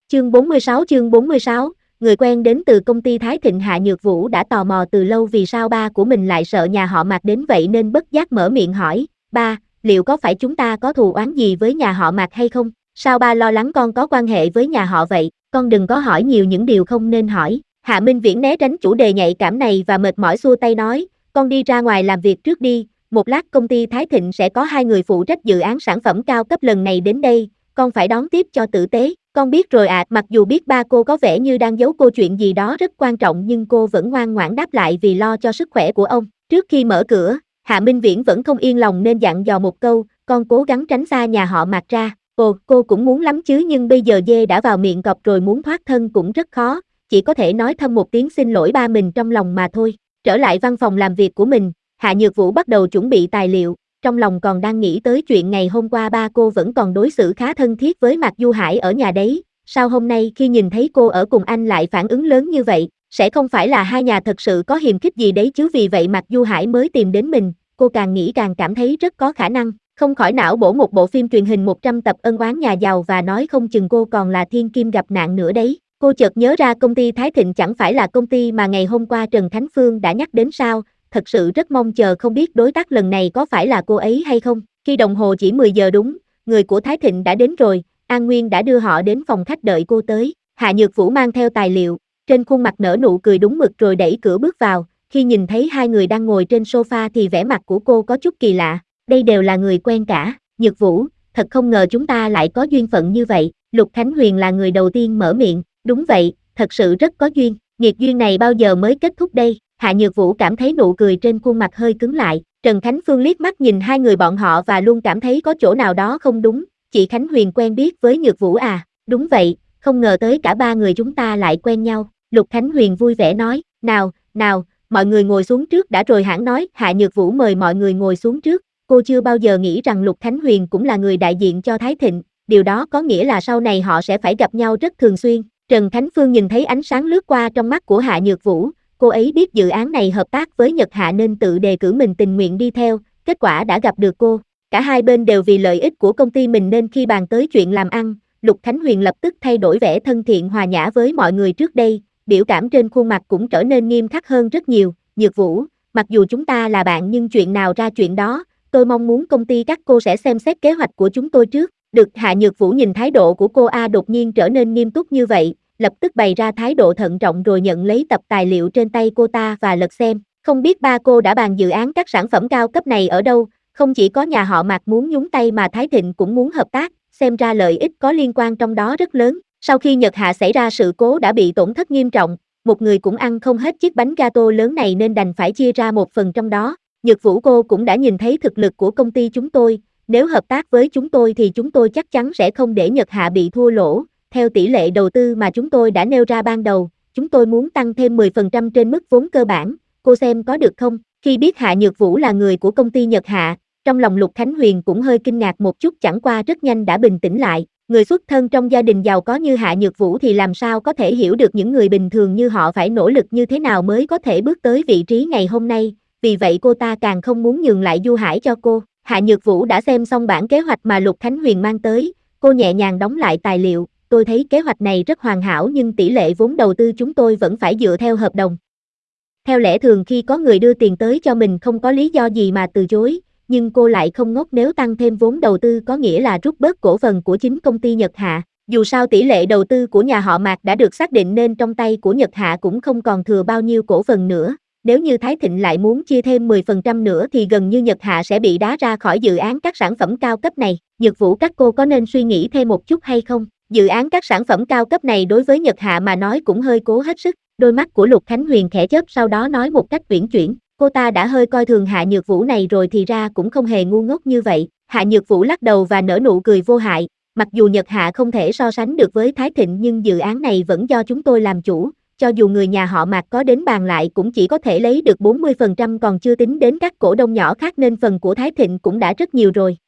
Chương 46, người quen đến từ công ty Thái Thịnh. Hạ Nhược Vũ đã tò mò từ lâu vì sao ba của mình lại sợ nhà họ Mạc đến vậy nên bất giác mở miệng hỏi, ba, liệu có phải chúng ta có thù oán gì với nhà họ Mạc hay không? Sao ba lo lắng con có quan hệ với nhà họ vậy? Con đừng có hỏi nhiều những điều không nên hỏi. Hạ Minh Viễn né tránh chủ đề nhạy cảm này và mệt mỏi xua tay nói, con đi ra ngoài làm việc trước đi, một lát công ty Thái Thịnh sẽ có 2 người phụ trách dự án sản phẩm cao cấp lần này đến đây, con phải đón tiếp cho tử tế. Con biết rồi ạ. Mặc dù biết ba cô có vẻ như đang giấu cô chuyện gì đó rất quan trọng nhưng cô vẫn ngoan ngoãn đáp lại vì lo cho sức khỏe của ông. Trước khi mở cửa, Hạ Minh Viễn vẫn không yên lòng nên dặn dò một câu, con cố gắng tránh xa nhà họ Mạc ra. Cô cũng muốn lắm chứ nhưng bây giờ dê đã vào miệng cọp rồi muốn thoát thân cũng rất khó, chỉ có thể nói thầm một tiếng xin lỗi ba mình trong lòng mà thôi. Trở lại văn phòng làm việc của mình, Hạ Nhược Vũ bắt đầu chuẩn bị tài liệu, trong lòng còn đang nghĩ tới chuyện ngày hôm qua ba cô vẫn còn đối xử khá thân thiết với Mạc Du Hải ở nhà đấy, sao hôm nay khi nhìn thấy cô ở cùng anh lại phản ứng lớn như vậy, sẽ không phải là hai nhà thật sự có hiềm khích gì đấy chứ vì vậy Mạc Du Hải mới tìm đến mình, cô càng nghĩ càng cảm thấy rất có khả năng, không khỏi não bổ một bộ phim truyền hình 100 tập ân oán nhà giàu và nói không chừng cô còn là thiên kim gặp nạn nữa đấy. Cô chợt nhớ ra công ty Thái Thịnh chẳng phải là công ty mà ngày hôm qua Trần Khánh Phương đã nhắc đến sao, thật sự rất mong chờ không biết đối tác lần này có phải là cô ấy hay không. Khi đồng hồ chỉ 10 giờ đúng, người của Thái Thịnh đã đến rồi, An Nguyên đã đưa họ đến phòng khách đợi cô tới. Hạ Nhược Vũ mang theo tài liệu, trên khuôn mặt nở nụ cười đúng mực rồi đẩy cửa bước vào, khi nhìn thấy hai người đang ngồi trên sofa thì vẻ mặt của cô có chút kỳ lạ, đây đều là người quen cả. Nhược Vũ, thật không ngờ chúng ta lại có duyên phận như vậy. Lục Khánh Huyền là người đầu tiên mở miệng, đúng vậy, thật sự rất có duyên, nghiệt duyên này bao giờ mới kết thúc đây? Hạ Nhược Vũ cảm thấy nụ cười trên khuôn mặt hơi cứng lại, Trần Khánh Phương liếc mắt nhìn hai người bọn họ và luôn cảm thấy có chỗ nào đó không đúng, chị Khánh Huyền quen biết với Nhược Vũ à? Đúng vậy, không ngờ tới cả ba người chúng ta lại quen nhau, Lục Khánh Huyền vui vẻ nói, nào, mọi người ngồi xuống trước đã rồi hãng nói. Hạ Nhược Vũ mời mọi người ngồi xuống trước, cô chưa bao giờ nghĩ rằng Lục Khánh Huyền cũng là người đại diện cho Thái Thịnh, điều đó có nghĩa là sau này họ sẽ phải gặp nhau rất thường xuyên. Trần Khánh Phương nhìn thấy ánh sáng lướt qua trong mắt của Hạ Nhược Vũ, cô ấy biết dự án này hợp tác với Nhật Hạ nên tự đề cử mình tình nguyện đi theo, kết quả đã gặp được cô. Cả hai bên đều vì lợi ích của công ty mình nên khi bàn tới chuyện làm ăn, Lục Khánh Huyền lập tức thay đổi vẻ thân thiện hòa nhã với mọi người trước đây, biểu cảm trên khuôn mặt cũng trở nên nghiêm khắc hơn rất nhiều. Nhược Vũ, mặc dù chúng ta là bạn nhưng chuyện nào ra chuyện đó, tôi mong muốn công ty các cô sẽ xem xét kế hoạch của chúng tôi trước. Được. Hạ Nhược Vũ nhìn thái độ của cô đột nhiên trở nên nghiêm túc như vậy, lập tức bày ra thái độ thận trọng rồi nhận lấy tập tài liệu trên tay cô ta và lật xem. Không biết ba cô đã bàn dự án các sản phẩm cao cấp này ở đâu, không chỉ có nhà họ Mạc muốn nhúng tay mà Thái Thịnh cũng muốn hợp tác, xem ra lợi ích có liên quan trong đó rất lớn. Sau khi Nhật Hạ xảy ra sự cố đã bị tổn thất nghiêm trọng, một người cũng ăn không hết chiếc bánh gato lớn này nên đành phải chia ra một phần trong đó. Nhược Vũ, cô cũng đã nhìn thấy thực lực của công ty chúng tôi, nếu hợp tác với chúng tôi thì chúng tôi chắc chắn sẽ không để Nhật Hạ bị thua lỗ. Theo tỷ lệ đầu tư mà chúng tôi đã nêu ra ban đầu, chúng tôi muốn tăng thêm 10% trên mức vốn cơ bản, cô xem có được không? Khi biết Hạ Nhược Vũ là người của công ty Nhật Hạ, trong lòng Lục Khánh Huyền cũng hơi kinh ngạc một chút, chẳng qua rất nhanh đã bình tĩnh lại. Người xuất thân trong gia đình giàu có như Hạ Nhược Vũ thì làm sao có thể hiểu được những người bình thường như họ phải nỗ lực như thế nào mới có thể bước tới vị trí ngày hôm nay, vì vậy cô ta càng không muốn nhường lại Du Hải cho cô. Hạ Nhược Vũ đã xem xong bản kế hoạch mà Lục Khánh Huyền mang tới, cô nhẹ nhàng đóng lại tài liệu, tôi thấy kế hoạch này rất hoàn hảo nhưng tỷ lệ vốn đầu tư chúng tôi vẫn phải dựa theo hợp đồng. Theo lẽ thường khi có người đưa tiền tới cho mình không có lý do gì mà từ chối, nhưng cô lại không ngốc, nếu tăng thêm vốn đầu tư có nghĩa là rút bớt cổ phần của chính công ty Nhật Hạ. Dù sao tỷ lệ đầu tư của nhà họ Mạc đã được xác định nên trong tay của Nhật Hạ cũng không còn thừa bao nhiêu cổ phần nữa. Nếu như Thái Thịnh lại muốn chia thêm 10% nữa thì gần như Nhật Hạ sẽ bị đá ra khỏi dự án các sản phẩm cao cấp này. Nhược Vũ, các cô có nên suy nghĩ thêm một chút hay không? Dự án các sản phẩm cao cấp này đối với Nhật Hạ mà nói cũng hơi cố hết sức. Đôi mắt của Lục Khánh Huyền khẽ chớp sau đó nói một cách uyển chuyển, cô ta đã hơi coi thường Hạ Nhược Vũ này rồi thì ra cũng không hề ngu ngốc như vậy. Hạ Nhược Vũ lắc đầu và nở nụ cười vô hại, mặc dù Nhật Hạ không thể so sánh được với Thái Thịnh nhưng dự án này vẫn do chúng tôi làm chủ, cho dù người nhà họ Mạc có đến bàn lại cũng chỉ có thể lấy được 40% còn chưa tính đến các cổ đông nhỏ khác nên phần của Thái Thịnh cũng đã rất nhiều rồi.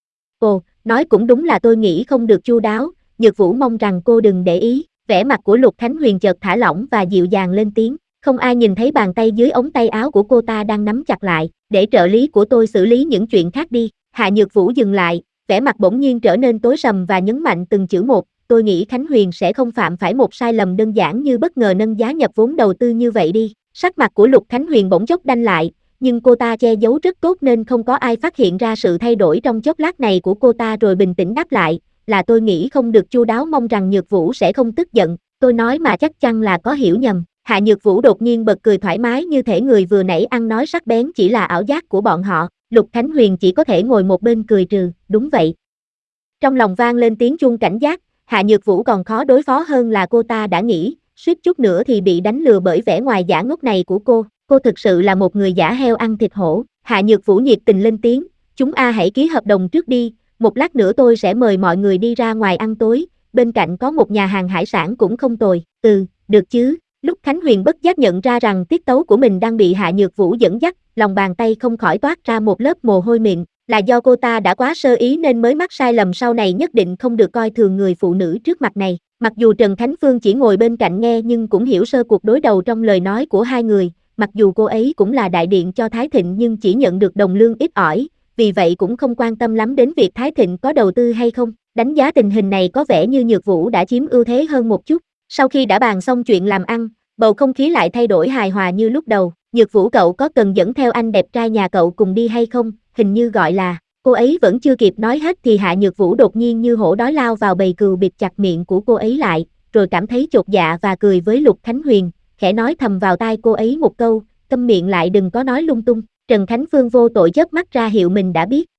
Ồ, nói cũng đúng là tôi nghĩ không được chu đáo, Nhược Vũ mong rằng cô đừng để ý. Vẻ mặt của Lục Khánh Huyền chợt thả lỏng và dịu dàng lên tiếng, không ai nhìn thấy bàn tay dưới ống tay áo của cô ta đang nắm chặt lại, để trợ lý của tôi xử lý những chuyện khác đi. Hạ Nhược Vũ dừng lại, vẻ mặt bỗng nhiên trở nên tối sầm và nhấn mạnh từng chữ một, tôi nghĩ Khánh Huyền sẽ không phạm phải một sai lầm đơn giản như bất ngờ nâng giá nhập vốn đầu tư như vậy đi. Sắc mặt của Lục Khánh Huyền bỗng chốc đanh lại, nhưng cô ta che giấu rất tốt nên không có ai phát hiện ra sự thay đổi trong chốc lát này của cô ta, rồi bình tĩnh đáp lại, là tôi nghĩ không được chu đáo, mong rằng Nhược Vũ sẽ không tức giận, tôi nói mà chắc chắn là có hiểu nhầm. Hạ Nhược Vũ đột nhiên bật cười thoải mái như thể người vừa nãy ăn nói sắc bén chỉ là ảo giác của bọn họ. Lục Khánh Huyền chỉ có thể ngồi một bên cười trừ, đúng vậy. Trong lòng vang lên tiếng chuông cảnh giác, Hạ Nhược Vũ còn khó đối phó hơn là cô ta đã nghĩ, suýt chút nữa thì bị đánh lừa bởi vẻ ngoài giả ngốc này của cô thực sự là một người giả heo ăn thịt hổ. Hạ Nhược Vũ nhiệt tình lên tiếng, chúng hãy ký hợp đồng trước đi, một lát nữa tôi sẽ mời mọi người đi ra ngoài ăn tối, bên cạnh có một nhà hàng hải sản cũng không tồi. Được chứ. Lúc Khánh Huyền bất giác nhận ra rằng tiết tấu của mình đang bị Hạ Nhược Vũ dẫn dắt, lòng bàn tay không khỏi toát ra một lớp mồ hôi mịn, là do cô ta đã quá sơ ý nên mới mắc sai lầm, sau này nhất định không được coi thường người phụ nữ trước mặt này. Mặc dù Trần Khánh Phương chỉ ngồi bên cạnh nghe nhưng cũng hiểu sơ cuộc đối đầu trong lời nói của hai người, mặc dù cô ấy cũng là đại diện cho Thái Thịnh nhưng chỉ nhận được đồng lương ít ỏi, vì vậy cũng không quan tâm lắm đến việc Thái Thịnh có đầu tư hay không. Đánh giá tình hình này có vẻ như Nhược Vũ đã chiếm ưu thế hơn một chút. Sau khi đã bàn xong chuyện làm ăn, bầu không khí lại thay đổi hài hòa như lúc đầu. Nhược Vũ, cậu có cần dẫn theo anh đẹp trai nhà cậu cùng đi hay không? Hình như gọi là, cô ấy vẫn chưa kịp nói hết thì Hạ Nhược Vũ đột nhiên như hổ đói lao vào bầy cừu bịt chặt miệng của cô ấy lại, rồi cảm thấy chột dạ và cười với Lục Khánh Huyền, khẽ nói thầm vào tai cô ấy một câu, câm miệng lại, đừng có nói lung tung. Trần Khánh Phương vô tội chớp mắt ra hiệu mình đã biết.